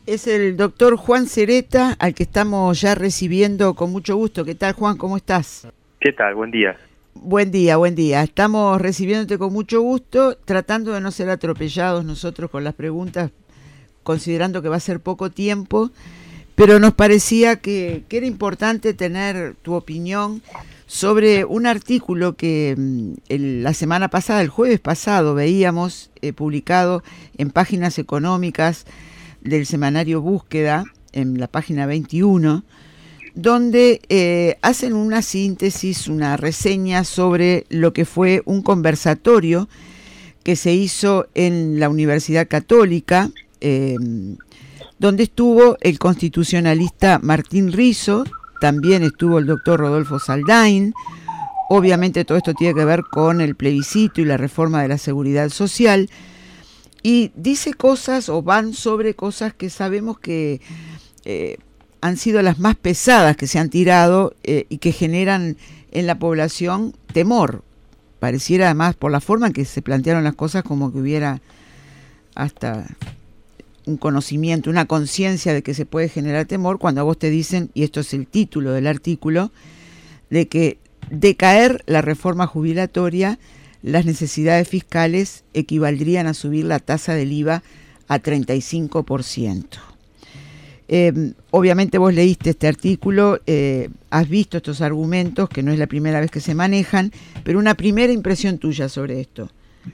Es el doctor Juan Cereta, al que estamos ya recibiendo con mucho gusto. ¿Qué tal, Juan? ¿Cómo estás? ¿Qué tal? Buen día. Buen día, buen día. Estamos recibiéndote con mucho gusto, tratando de no ser atropellados nosotros con las preguntas, considerando que va a ser poco tiempo, pero nos parecía que era importante tener tu opinión sobre un artículo que la semana pasada, el jueves pasado, veíamos publicado en Páginas Económicas del semanario Búsqueda, en la página 21, donde hacen una síntesis, una reseña sobre lo que fue un conversatorio que se hizo en la Universidad Católica, donde estuvo el constitucionalista Martín Rizo, también estuvo el doctor Rodolfo Saldain. Obviamente todo esto tiene que ver con el plebiscito y la reforma de la seguridad social, y dice cosas o van sobre cosas que sabemos que han sido las más pesadas que se han tirado y que generan en la población temor. Pareciera además, por la forma en que se plantearon las cosas, como que hubiera hasta un conocimiento, una conciencia de que se puede generar temor, cuando a vos te dicen, y esto es el título del artículo, de que de caer la reforma jubilatoria, las necesidades fiscales equivaldrían a subir la tasa del IVA a 35%. Obviamente vos leíste este artículo, has visto estos argumentos, que no es la primera vez que se manejan, pero una primera impresión tuya sobre esto.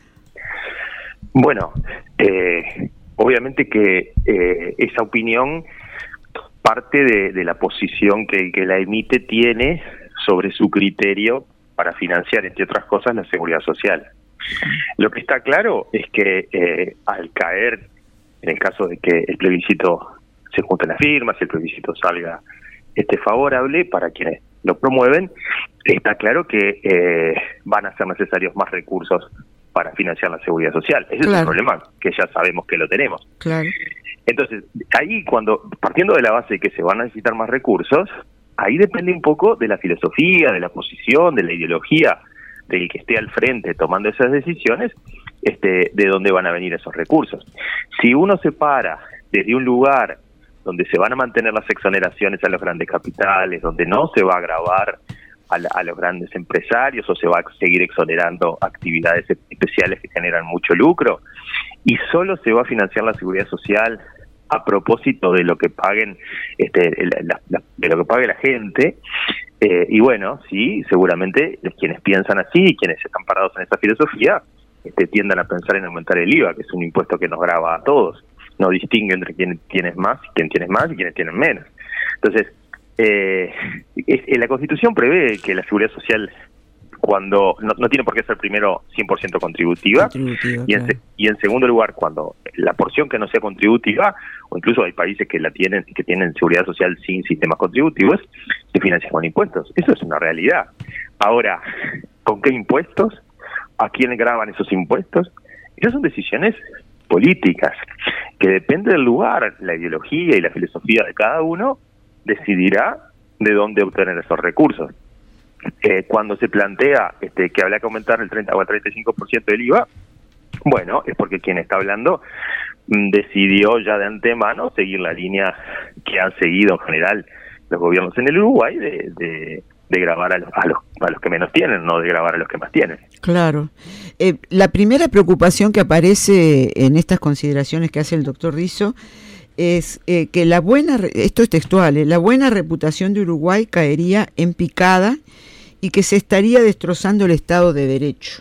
Bueno, obviamente que esa opinión parte de la posición que la emite tiene sobre su criterio para financiar, entre otras cosas, la seguridad social. Lo que está claro es que al caer, en el caso de que el plebiscito se junten las firmas, el plebiscito salga favorable para quienes lo promueven, está claro que van a ser necesarios más recursos para financiar la seguridad social. Ese es un problema que ya sabemos que lo tenemos. Claro. Entonces, ahí partiendo de la base de que se van a necesitar más recursos, ahí depende un poco de la filosofía, de la posición, de la ideología del que esté al frente tomando esas decisiones, de dónde van a venir esos recursos. Si uno se para desde un lugar donde se van a mantener las exoneraciones a los grandes capitales, donde no se va a gravar a los grandes empresarios o se va a seguir exonerando actividades especiales que generan mucho lucro, y solo se va a financiar la seguridad social a propósito de lo que paguen de lo que pague la gente, y bueno, sí, seguramente quienes piensan así, quienes están parados en esa filosofía, tiendan a pensar en aumentar el IVA, que es un impuesto que nos grava a todos, no distingue entre quien tiene más y quienes tienen menos. Entonces, la Constitución prevé que la seguridad social, cuando no tiene por qué ser primero 100% contributiva, y en segundo lugar, cuando la porción que no sea contributiva, o incluso hay países que tienen seguridad social sin sistemas contributivos, se financian con impuestos. Eso es una realidad. Ahora, ¿con qué impuestos? ¿A quién graban esos impuestos? Esas son decisiones políticas, que depende del lugar, la ideología y la filosofía de cada uno, decidirá de dónde obtener esos recursos. Cuando se plantea que habría que aumentar el 30 o el 35% del IVA, bueno, es porque quien está hablando decidió ya de antemano seguir la línea que han seguido en general los gobiernos en el Uruguay de gravar a los que menos tienen, no de gravar a los que más tienen. Claro. La primera preocupación que aparece en estas consideraciones que hace el doctor Rizo es que esto es textual, la buena reputación de Uruguay caería en picada y que se estaría destrozando el Estado de Derecho.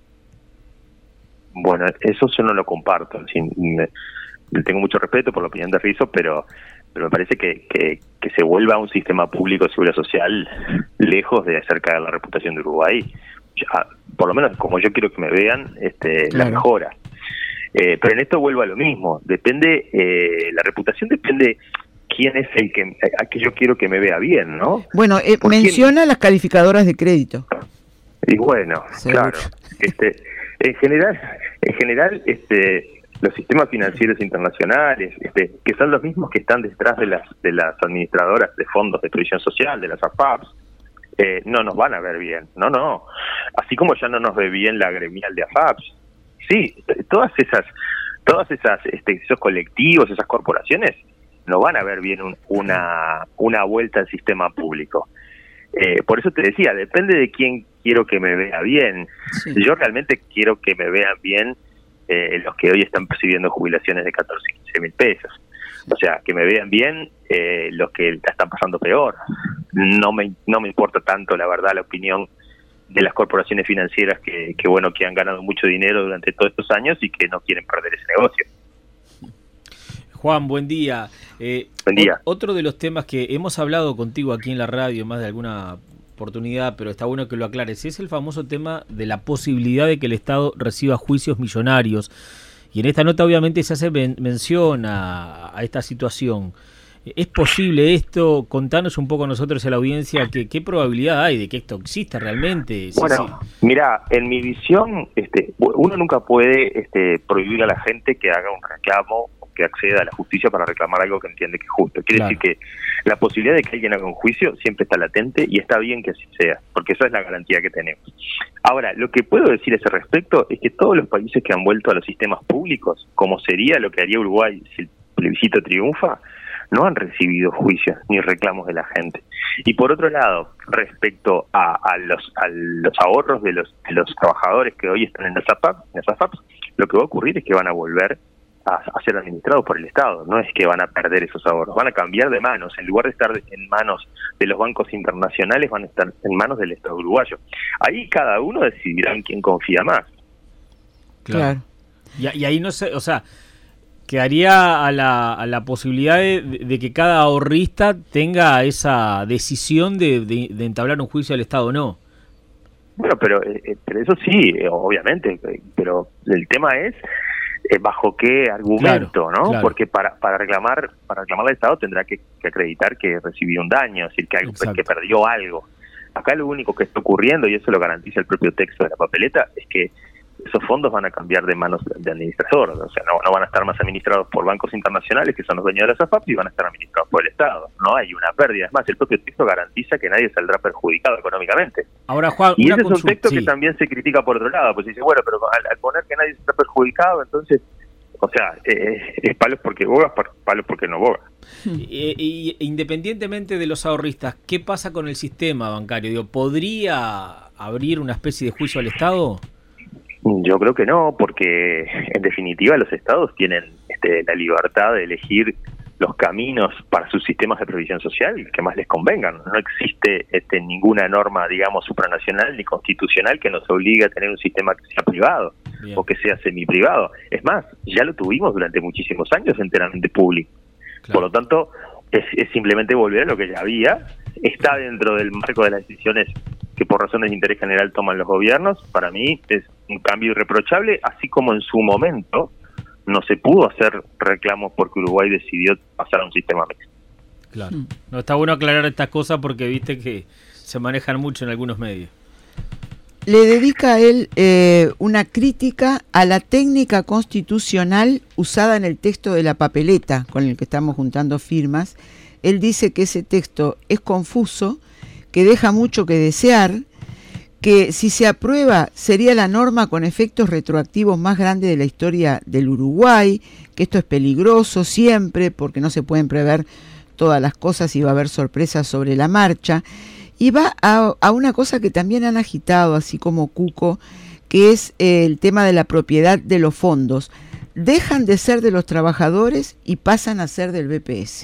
Bueno, eso yo no lo comparto. Tengo mucho respeto por la opinión de Rizo, pero me parece que se vuelva un sistema público de seguridad social lejos de hacer caer la reputación de Uruguay. Por lo menos como yo quiero que me vean, la mejora. Pero en esto vuelvo a lo mismo. Depende, la reputación depende quién es el que yo quiero que me vea bien, ¿no? Bueno, menciona las calificadoras de crédito. Y bueno, claro. En general, los sistemas financieros internacionales, que son los mismos que están detrás de las administradoras de fondos de previsión social, de las AFAPs, no nos van a ver bien. No. Así como ya no nos ve bien la gremial de AFAPs. Sí, todas esas esos colectivos, esas corporaciones, no van a ver bien una vuelta al sistema público. Por eso te decía, depende de quién quiero que me vea bien. Sí. Yo realmente quiero que me vean bien los que hoy están percibiendo jubilaciones de 14, 15 mil pesos. O sea, que me vean bien los que la están pasando peor. No me importa tanto, la verdad, la opinión de las corporaciones financieras que han ganado mucho dinero durante todos estos años y que no quieren perder ese negocio. Juan, buen día. Buen día. Otro de los temas que hemos hablado contigo aquí en la radio más de alguna oportunidad, pero está bueno que lo aclares, es el famoso tema de la posibilidad de que el Estado reciba juicios millonarios. Y en esta nota obviamente se hace mención a esta situación. ¿Es posible esto? Contanos un poco a nosotros, a la audiencia, ¿qué probabilidad hay de que esto exista realmente? Bueno, mira, en mi visión, uno nunca puede prohibir a la gente que haga un reclamo o que acceda a la justicia para reclamar algo que entiende que es justo. Quiere decir que la posibilidad de que alguien haga un juicio siempre está latente y está bien que así sea, porque esa es la garantía que tenemos. Ahora, lo que puedo decir a ese respecto es que todos los países que han vuelto a los sistemas públicos, como sería lo que haría Uruguay si el plebiscito triunfa, no han recibido juicios ni reclamos de la gente. Y por otro lado, respecto a los ahorros de los trabajadores que hoy están en las AFAPs, lo que va a ocurrir es que van a volver a ser administrados por el Estado. No es que van a perder esos ahorros, van a cambiar de manos. En lugar de estar en manos de los bancos internacionales, van a estar en manos del Estado uruguayo. Ahí cada uno decidirá en quién confía más. Claro. Y ahí no sé, o sea, quedaría a la posibilidad de que cada ahorrista tenga esa decisión de entablar un juicio al Estado o no. Bueno, pero eso sí, obviamente, pero el tema es bajo qué argumento, claro, ¿no? Claro. Porque para reclamar al Estado tendrá que acreditar que recibió un daño, es decir, que perdió algo. Acá lo único que está ocurriendo, y eso lo garantiza el propio texto de la papeleta, es que esos fondos van a cambiar de manos de administrador, o sea, no van a estar más administrados por bancos internacionales, que son los dueños de las AFAP, y van a estar administrados por el Estado. No hay una pérdida. Es más, el propio texto garantiza que nadie saldrá perjudicado económicamente. Ahora, Juan, y ese es un texto que también se critica por otro lado, pues dice, bueno, pero al poner que nadie está perjudicado, entonces, o sea, es palos porque bogas, palos porque no bogas. Y independientemente de los ahorristas, ¿qué pasa con el sistema bancario? Digo, ¿podría abrir una especie de juicio al Estado? Yo creo que no, porque en definitiva los estados tienen la libertad de elegir los caminos para sus sistemas de previsión social que más les convengan. No existe ninguna norma, digamos, supranacional ni constitucional que nos obligue a tener un sistema que sea privado. Bien. O que sea semiprivado. Es más, ya lo tuvimos durante muchísimos años enteramente público. Claro. Por lo tanto, es simplemente volver a lo que ya había. Está dentro del marco de las decisiones que por razones de interés general toman los gobiernos. Para mí es un cambio irreprochable, así como en su momento no se pudo hacer reclamos porque Uruguay decidió pasar a un sistema mixto. Claro. No, está bueno aclarar estas cosas porque viste que se manejan mucho en algunos medios. Le dedica a él una crítica a la técnica constitucional usada en el texto de la papeleta con el que estamos juntando firmas. Él dice que ese texto es confuso, que deja mucho que desear, que si se aprueba sería la norma con efectos retroactivos más grande de la historia del Uruguay, que esto es peligroso siempre porque no se pueden prever todas las cosas y va a haber sorpresas sobre la marcha. Y va a una cosa que también han agitado, así como Cuco, que es el tema de la propiedad de los fondos. Dejan de ser de los trabajadores y pasan a ser del BPS.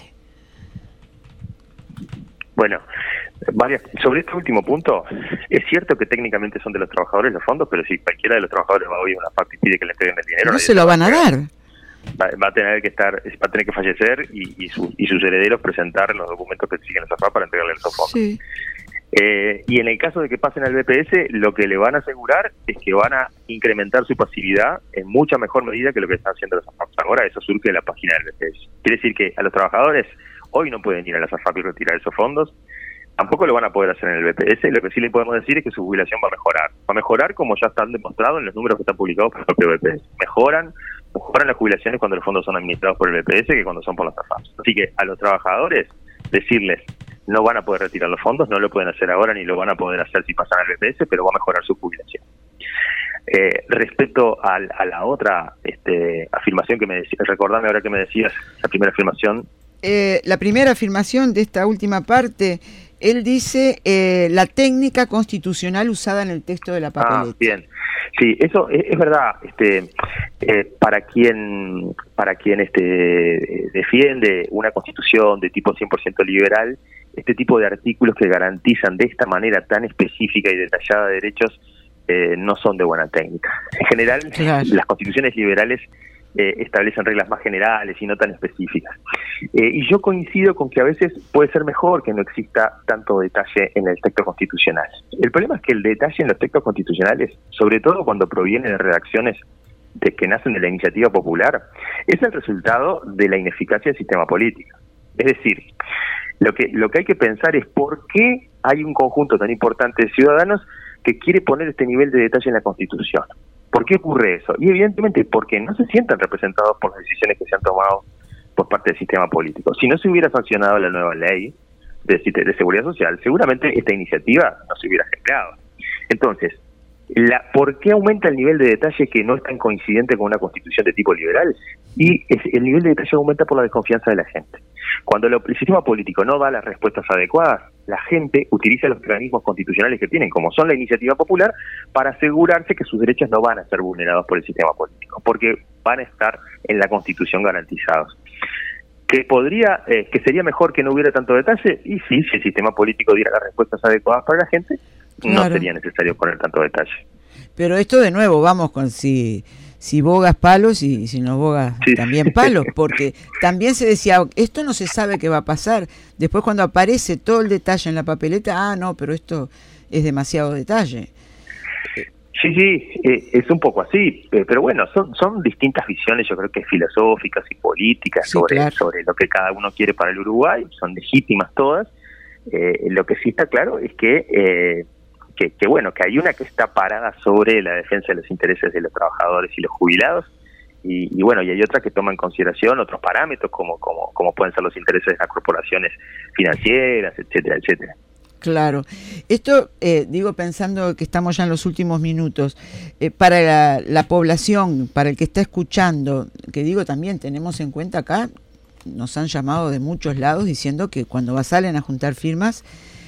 Bueno, sobre este último punto, es cierto que técnicamente son de los trabajadores los fondos, pero si cualquiera de los trabajadores va hoy a una FAP y pide que le entreguen el dinero, no se lo van a dar. Va a tener que fallecer y sus herederos presentar los documentos que exigen esa FAP para entregarle esos fondos. Sí. Y en el caso de que pasen al BPS, lo que le van a asegurar es que van a incrementar su pasividad en mucha mejor medida que lo que están haciendo las AFAP. Ahora eso surge de la página del BPS. Quiere decir que a los trabajadores hoy no pueden ir a las AFAP y retirar esos fondos, tampoco lo van a poder hacer en el BPS. Lo que sí le podemos decir es que su jubilación va a mejorar. Va a mejorar como ya están demostrados en los números que están publicados por el propio BPS. Mejoran las jubilaciones cuando los fondos son administrados por el BPS que cuando son por las AFAP. Así que a los trabajadores decirles no van a poder retirar los fondos, no lo pueden hacer ahora ni lo van a poder hacer si pasan al BPS, pero va a mejorar su jubilación. Respecto a la otra afirmación que me decías, recordame ahora que me decías, la primera afirmación. la primera afirmación de esta última parte, él dice la técnica constitucional usada en el texto de la papeleta. Bien. Sí, eso es verdad. Para quien defiende una constitución de tipo 100% liberal, este tipo de artículos que garantizan de esta manera tan específica y detallada derechos no son de buena técnica. En general, claro, las constituciones liberales establecen reglas más generales y no tan específicas. Y yo coincido con que a veces puede ser mejor que no exista tanto detalle en el texto constitucional. El problema es que el detalle en los textos constitucionales, sobre todo cuando proviene de redacciones que nacen de la iniciativa popular, es el resultado de la ineficacia del sistema político. Es decir, lo que hay que pensar es por qué hay un conjunto tan importante de ciudadanos que quiere poner este nivel de detalle en la Constitución. ¿Por qué ocurre eso? Y evidentemente porque no se sientan representados por las decisiones que se han tomado por parte del sistema político. Si no se hubiera sancionado la nueva ley de seguridad social, seguramente esta iniciativa no se hubiera generado. Entonces, ¿por qué aumenta el nivel de detalle que no es tan coincidente con una constitución de tipo liberal? Y el nivel de detalle aumenta por la desconfianza de la gente. Cuando el sistema político no da las respuestas adecuadas, la gente utiliza los mecanismos constitucionales que tienen, como son la iniciativa popular, para asegurarse que sus derechos no van a ser vulnerados por el sistema político, porque van a estar en la Constitución garantizados. ¿Que sería mejor que no hubiera tanto detalle? Y sí, si el sistema político diera las respuestas adecuadas para la gente, claro, no sería necesario poner tanto detalle. Pero esto de nuevo, vamos con si bogas palos y si no bogas también palos, porque también se decía, esto no se sabe qué va a pasar. Después cuando aparece todo el detalle en la papeleta, no, pero esto es demasiado detalle. Sí, es un poco así, pero bueno, son distintas visiones, yo creo que filosóficas y políticas sobre lo que cada uno quiere para el Uruguay, son legítimas todas. Lo que sí está claro es que hay una que está parada sobre la defensa de los intereses de los trabajadores y los jubilados, y hay otra que toma en consideración otros parámetros como pueden ser los intereses de las corporaciones financieras, etcétera, etcétera. Claro. Esto, digo, pensando que estamos ya en los últimos minutos, para la población, para el que está escuchando, que digo también tenemos en cuenta acá, nos han llamado de muchos lados diciendo que cuando salen a juntar firmas,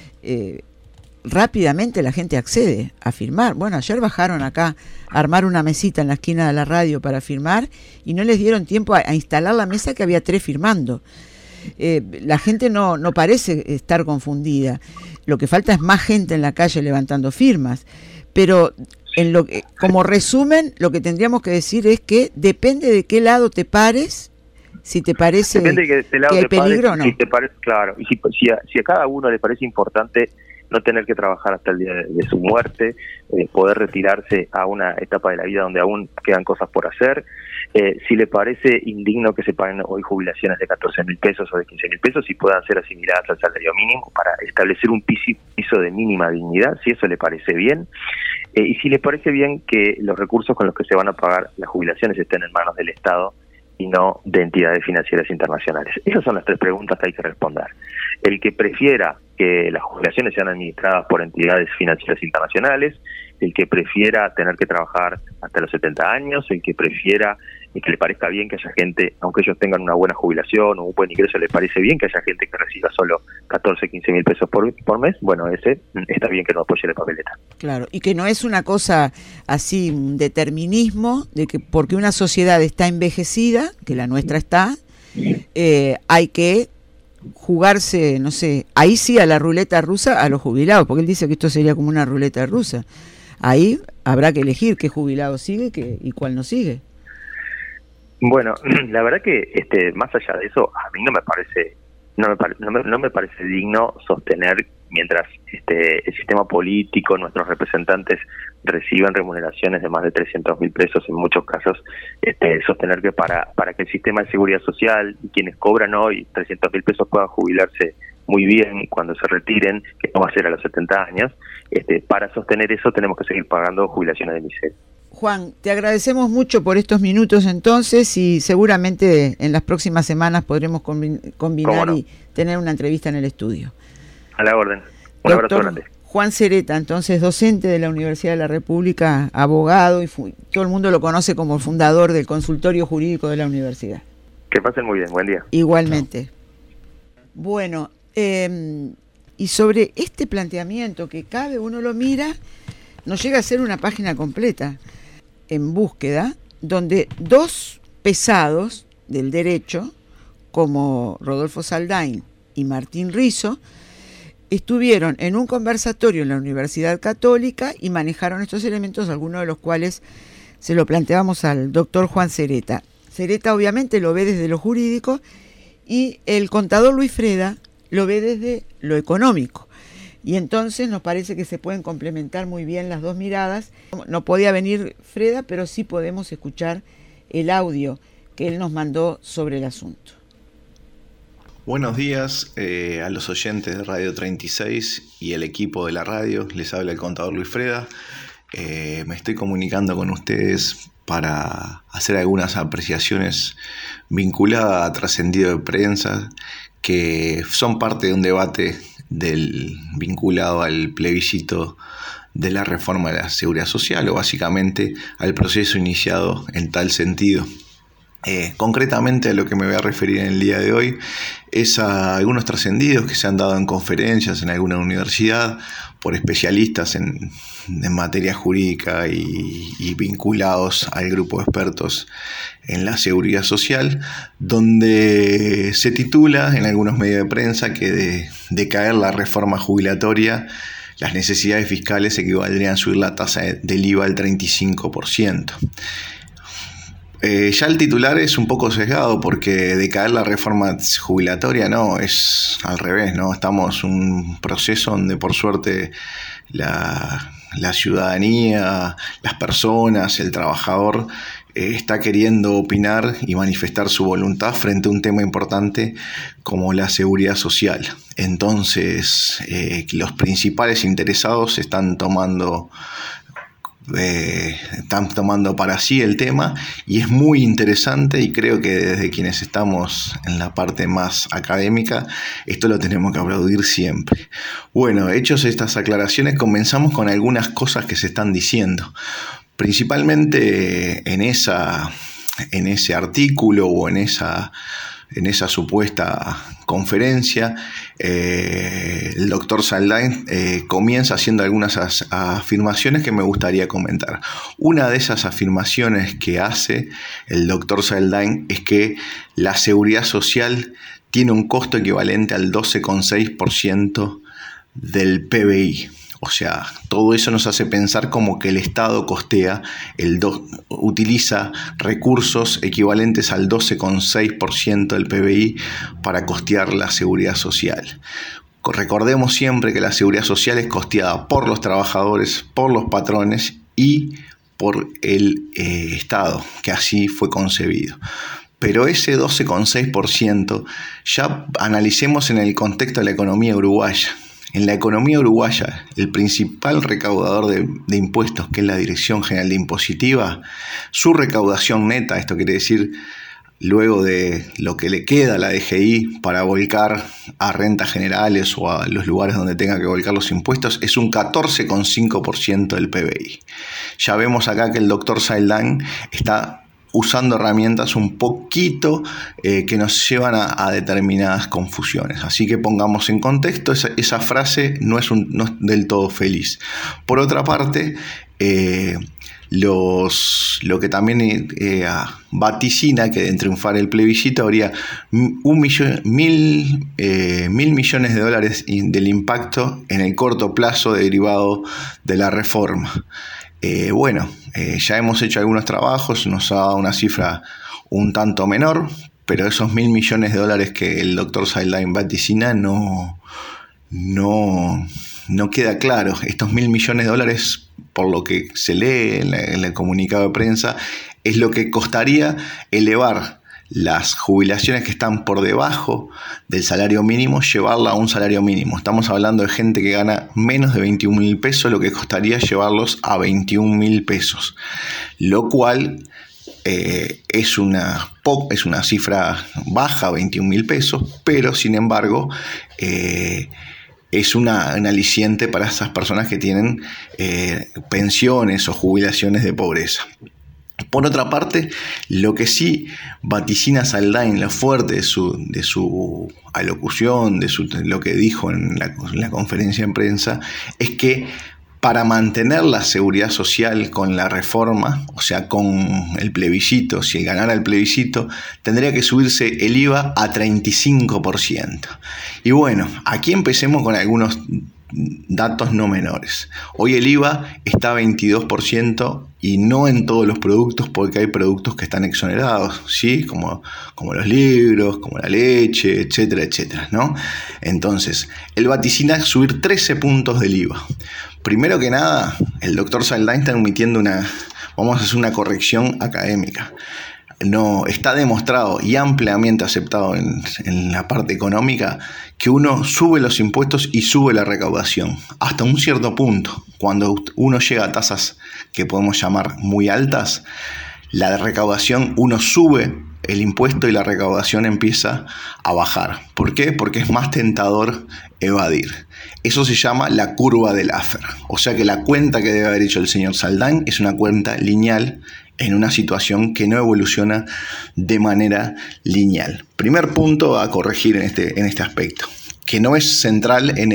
rápidamente la gente accede a firmar. Bueno, ayer bajaron acá a armar una mesita en la esquina de la radio para firmar y no les dieron tiempo a instalar la mesa, que había 3 firmando. La gente no parece estar confundida. Lo que falta es más gente en la calle levantando firmas. Pero como resumen, lo que tendríamos que decir es que depende de qué lado te pares, si te parece que hay peligro o no. Claro, y si a cada uno le parece importante no tener que trabajar hasta el día de su muerte, poder retirarse a una etapa de la vida donde aún quedan cosas por hacer, si le parece indigno que se paguen hoy jubilaciones de 14.000 pesos o de 15.000 pesos y puedan ser asimiladas al salario mínimo para establecer un piso de mínima dignidad, si eso le parece bien, y si le parece bien que los recursos con los que se van a pagar las jubilaciones estén en manos del Estado y no de entidades financieras internacionales. Esas son las 3 preguntas que hay que responder. El que prefiera que las jubilaciones sean administradas por entidades financieras internacionales, el que prefiera tener que trabajar hasta los 70 años, el que prefiera y que le parezca bien que haya gente, aunque ellos tengan una buena jubilación o un buen ingreso, le parece bien que haya gente que reciba solo 14, 15 mil pesos por mes, bueno, ese está bien que no apoye la papeleta. Claro, y que no es una cosa así, un determinismo, de que porque una sociedad está envejecida, que la nuestra está, hay que jugarse, no sé, ahí sí a la ruleta rusa a los jubilados, porque él dice que esto sería como una ruleta rusa. Ahí habrá que elegir qué jubilado sigue y cuál no sigue. Bueno, la verdad que más allá de eso, a mí no me parece digno sostener, mientras el sistema político, nuestros representantes reciben remuneraciones de más de 300.000 pesos en muchos casos, sostener que para que el sistema de seguridad social y quienes cobran hoy 300.000 pesos puedan jubilarse muy bien cuando se retiren, que no va a ser a los 70 años, para sostener eso tenemos que seguir pagando jubilaciones de miseria. Juan, te agradecemos mucho por estos minutos entonces, y seguramente en las próximas semanas podremos combinar y tener una entrevista en el estudio. A la orden. Un abrazo grande. Juan Sereta, entonces docente de la Universidad de la República, abogado, y todo el mundo lo conoce como el fundador del consultorio jurídico de la universidad. Que pasen muy bien, buen día. Igualmente. Chao. Bueno, y sobre este planteamiento que cabe, uno lo mira, nos llega a ser una página completa en búsqueda, donde dos pesados del derecho, como Rodolfo Saldain y Martín Rizo, estuvieron en un conversatorio en la Universidad Católica y manejaron estos elementos, algunos de los cuales se lo planteamos al doctor Juan Cereta. Cereta obviamente lo ve desde lo jurídico y el contador Luis Freda lo ve desde lo económico. Y entonces nos parece que se pueden complementar muy bien las dos miradas. No podía venir Freda, pero sí podemos escuchar el audio que él nos mandó sobre el asunto. Buenos días a los oyentes de Radio 36 y el equipo de la radio. Les habla el contador Luis Freda. Me estoy comunicando con ustedes para hacer algunas apreciaciones vinculadas a trascendido de prensa que son parte de un debate vinculado al plebiscito de la reforma de la seguridad social, o básicamente al proceso iniciado en tal sentido. Concretamente a lo que me voy a referir en el día de hoy es a algunos trascendidos que se han dado en conferencias en alguna universidad por especialistas en materia jurídica y vinculados al grupo de expertos en la seguridad social, donde se titula en algunos medios de prensa que de caer la reforma jubilatoria, las necesidades fiscales equivaldrían a subir la tasa del IVA al 35%. Ya el titular es un poco sesgado porque de caer la reforma jubilatoria no, es al revés, ¿no? Estamos en un proceso donde por suerte la ciudadanía, las personas, el trabajador está queriendo opinar y manifestar su voluntad frente a un tema importante como la seguridad social. Entonces los principales interesados están tomando para sí el tema, y es muy interesante, y creo que desde quienes estamos en la parte más académica esto lo tenemos que aplaudir siempre. Bueno, hechos estas aclaraciones, comenzamos con algunas cosas que se están diciendo, principalmente en ese artículo o en esa supuesta conferencia. El doctor Saldain comienza haciendo algunas afirmaciones que me gustaría comentar. Una de esas afirmaciones que hace el doctor Saldain es que la seguridad social tiene un costo equivalente al 12,6% del PBI. O sea, todo eso nos hace pensar como que el Estado costea, utiliza recursos equivalentes al 12,6% del PBI para costear la seguridad social. Recordemos siempre que la seguridad social es costeada por los trabajadores, por los patrones y por el Estado, que así fue concebido. Pero ese 12,6% ya analicemos en el contexto de la economía uruguaya. En la economía uruguaya, el principal recaudador de impuestos, que es la Dirección General de Impositiva, su recaudación neta, esto quiere decir luego de lo que le queda a la DGI para volcar a rentas generales o a los lugares donde tenga que volcar los impuestos, es un 14,5% del PBI. Ya vemos acá que el doctor Saldain está usando herramientas un poquito que nos llevan a determinadas confusiones. Así que pongamos en contexto, esa frase no es del todo feliz. Por otra parte, lo que también vaticina que de triunfar el plebiscito habría $1.000 millones del impacto en el corto plazo derivado de la reforma. Ya hemos hecho algunos trabajos, nos ha dado una cifra un tanto menor, pero esos $1.000 millones que el doctor Saldain vaticina no queda claro. Estos $1.000 millones, por lo que se lee en el comunicado de prensa, es lo que costaría elevar las jubilaciones que están por debajo del salario mínimo, llevarla a un salario mínimo. Estamos hablando de gente que gana menos de 21.000 pesos, lo que costaría llevarlos a 21.000 pesos, lo cual es una cifra baja, 21.000 pesos, pero sin embargo es un aliciente para esas personas que tienen pensiones o jubilaciones de pobreza. Por otra parte, lo que sí vaticina Saldain, lo fuerte de su alocución, de lo que dijo en la conferencia de prensa, es que para mantener la seguridad social con la reforma, o sea, con el plebiscito, si ganara el plebiscito, tendría que subirse el IVA a 35%. Y bueno, aquí empecemos con algunos datos no menores. Hoy el IVA está a 22% y no en todos los productos, porque hay productos que están exonerados, ¿sí? Como los libros, como la leche, etcétera, etcétera, ¿no? Entonces, él vaticina subir 13 puntos del IVA. Primero que nada, el doctor Saldain está emitiendo vamos a hacer una corrección académica. No, está demostrado y ampliamente aceptado en la parte económica que uno sube los impuestos y sube la recaudación hasta un cierto punto. Cuando uno llega a tasas que podemos llamar muy altas, la recaudación, uno sube el impuesto y la recaudación empieza a bajar. ¿Por qué? Porque es más tentador evadir. Eso se llama la curva de Laffer. O sea que la cuenta que debe haber hecho el señor Saldain es una cuenta lineal en una situación que no evoluciona de manera lineal. Primer punto a corregir en este aspecto, que no es central en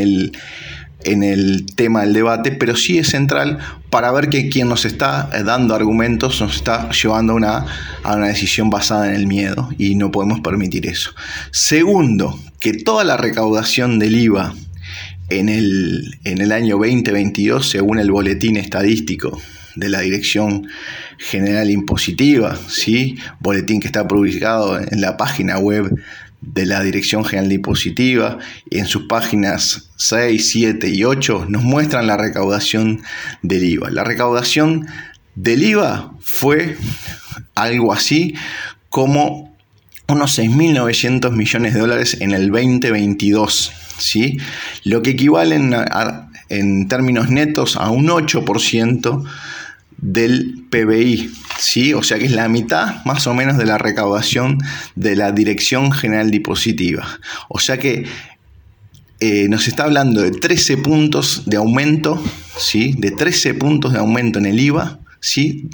el tema del debate, pero sí es central para ver que quien nos está dando argumentos nos está llevando a una decisión basada en el miedo, y no podemos permitir eso. Segundo, que toda la recaudación del IVA en el año 2022, según el boletín estadístico de la Dirección General Impositiva, ¿sí? Boletín que está publicado en la página web de la Dirección General Impositiva, y en sus páginas 6, 7 y 8 nos muestran la recaudación del IVA. La recaudación del IVA fue algo así como unos 6.900 millones de dólares en el 2022, ¿sí? Lo que equivale en términos netos a un 8% del PBI, ¿sí? O sea que es la mitad más o menos de la recaudación de la Dirección General Impositiva. O sea que nos está hablando de 13 puntos de aumento, ¿sí? De 13 puntos de aumento en el IVA, ¿sí?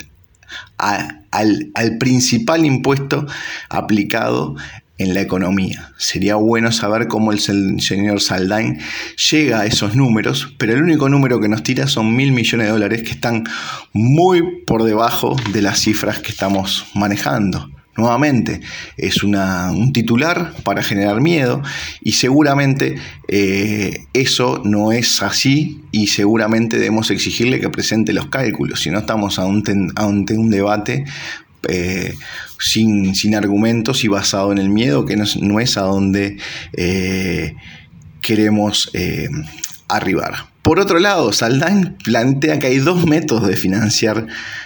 Al principal impuesto aplicado en la economía. Sería bueno saber cómo el señor Saldain llega a esos números, pero el único número que nos tira son 1.000 millones de dólares, que están muy por debajo de las cifras que estamos manejando. Nuevamente, es un titular para generar miedo, y seguramente eso no es así, y seguramente debemos exigirle que presente los cálculos, si no estamos ante un debate sin argumentos y basado en el miedo, que no es a donde queremos arribar. Por otro lado, Saldain plantea que hay dos métodos de financiar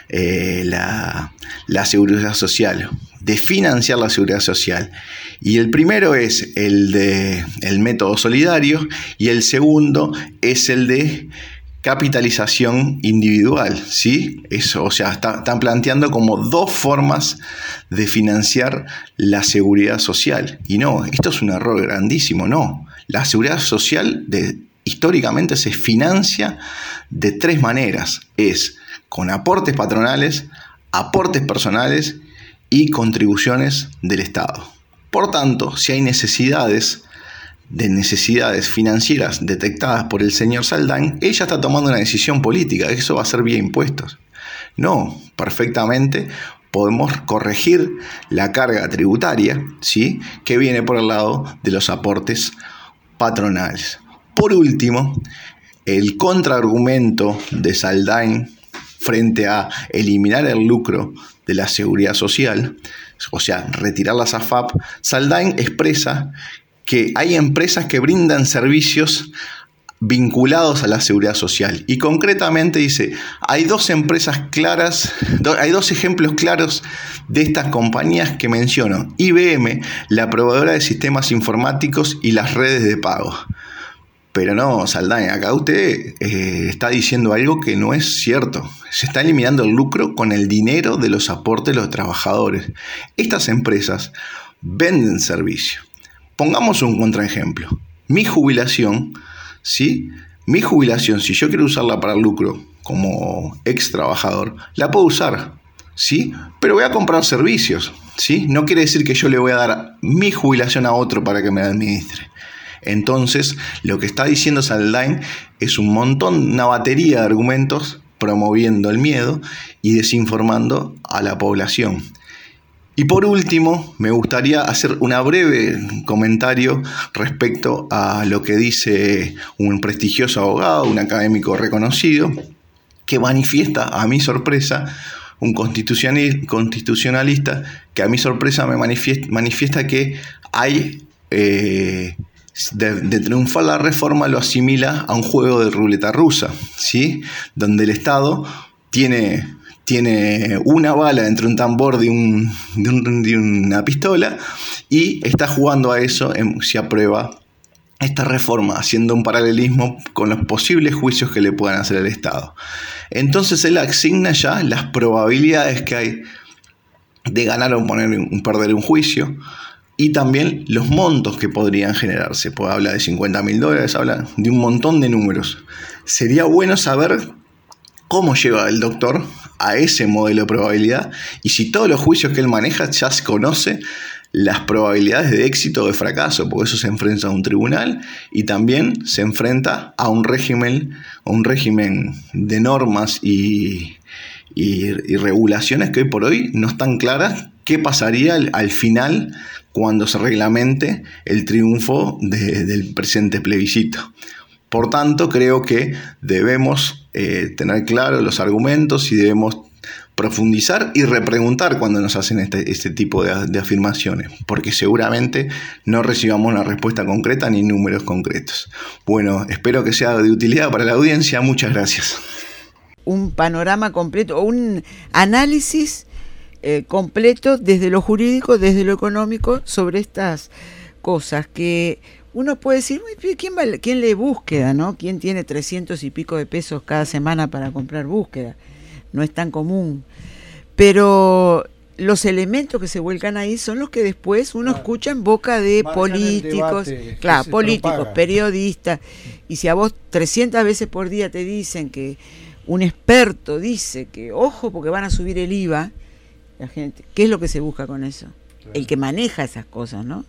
la seguridad social, de financiar la seguridad social. Y el primero es el método solidario, y el segundo es el de capitalización individual, ¿sí? Eso, o sea, están planteando como dos formas de financiar la seguridad social. Y no, esto es un error grandísimo, no. La seguridad social históricamente se financia de tres maneras. Es con aportes patronales, aportes personales y contribuciones del Estado. Por tanto, si hay necesidades financieras detectadas por el señor Saldain, ella está tomando una decisión política, eso va a ser vía impuestos. No, perfectamente podemos corregir la carga tributaria, ¿sí? Que viene por el lado de los aportes patronales. Por último, el contraargumento de Saldain frente a eliminar el lucro de la seguridad social, o sea, retirar las AFAP, Saldain expresa que hay empresas que brindan servicios vinculados a la seguridad social. Y concretamente dice, hay dos empresas claras, hay dos ejemplos claros de estas compañías que menciono: IBM, la proveedora de sistemas informáticos, y las redes de pago. Pero no, Saldain, acá usted está diciendo algo que no es cierto. Se está eliminando el lucro con el dinero de los aportes de los trabajadores. Estas empresas venden servicio. Pongamos un contraejemplo. Mi jubilación, ¿sí? Mi jubilación, si yo quiero usarla para el lucro como ex trabajador, la puedo usar. ¿sí? Pero voy a comprar servicios, ¿sí? No quiere decir que yo le voy a dar mi jubilación a otro para que me la administre. Entonces, lo que está diciendo Saldain es un montón, una batería de argumentos promoviendo el miedo y desinformando a la población. Y por último, me gustaría hacer un breve comentario respecto a lo que dice un prestigioso abogado, un académico reconocido, que manifiesta, a mi sorpresa, un constitucionalista, que a mi sorpresa me manifiesta que hay, de triunfar la reforma, lo asimila a un juego de ruleta rusa, ¿sí? Donde el Estado tiene una bala dentro de un tambor de una pistola y está jugando a eso si aprueba esta reforma, haciendo un paralelismo con los posibles juicios que le puedan hacer al Estado. Entonces él asigna ya las probabilidades que hay de ganar o perder un juicio y también los montos que podrían generarse. Pues habla de $50.000, habla de un montón de números. Sería bueno saber cómo lleva el doctor a ese modelo de probabilidad y si todos los juicios que él maneja ya se conoce las probabilidades de éxito o de fracaso, porque eso se enfrenta a un tribunal y también se enfrenta a un régimen de normas y regulaciones que hoy por hoy no están claras qué pasaría al final cuando se reglamente el triunfo del presente plebiscito. Por tanto, creo que debemos tener claros los argumentos y debemos profundizar y repreguntar cuando nos hacen este tipo de afirmaciones, porque seguramente no recibamos una respuesta concreta ni números concretos. Bueno, espero que sea de utilidad para la audiencia. Muchas gracias. Un panorama completo, un análisis completo desde lo jurídico, desde lo económico, sobre estas cosas que uno puede decir, ¿quién lee búsqueda, no? ¿Quién tiene 300 y pico de pesos cada semana para comprar búsqueda? No es tan común. Pero los elementos que se vuelcan ahí son los que después uno escucha en boca de políticos, políticos, periodistas. Y si a vos 300 veces por día te dicen que un experto dice que, ojo, porque van a subir el IVA, la gente, ¿qué es lo que se busca con eso? El que maneja esas cosas, ¿no?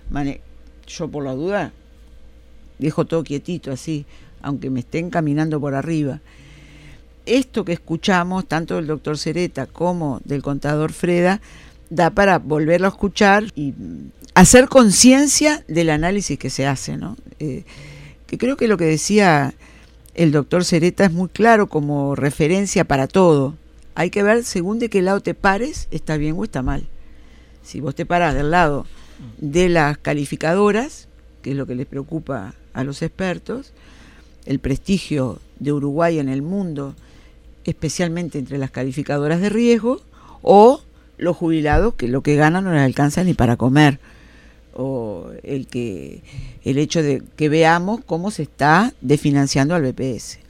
Yo por la duda dejo todo quietito así, aunque me estén caminando por arriba. Esto que escuchamos, tanto del doctor Sereta como del contador Freda, da para volverlo a escuchar y hacer conciencia del análisis que se hace, ¿no? Que creo que lo que decía el doctor Sereta es muy claro como referencia para todo. Hay que ver según de qué lado te pares, está bien o está mal. Si vos te parás del lado de las calificadoras, que es lo que les preocupa a los expertos, el prestigio de Uruguay en el mundo, especialmente entre las calificadoras de riesgo, o los jubilados que lo que ganan no les alcanza ni para comer, o el hecho de que veamos cómo se está desfinanciando al BPS.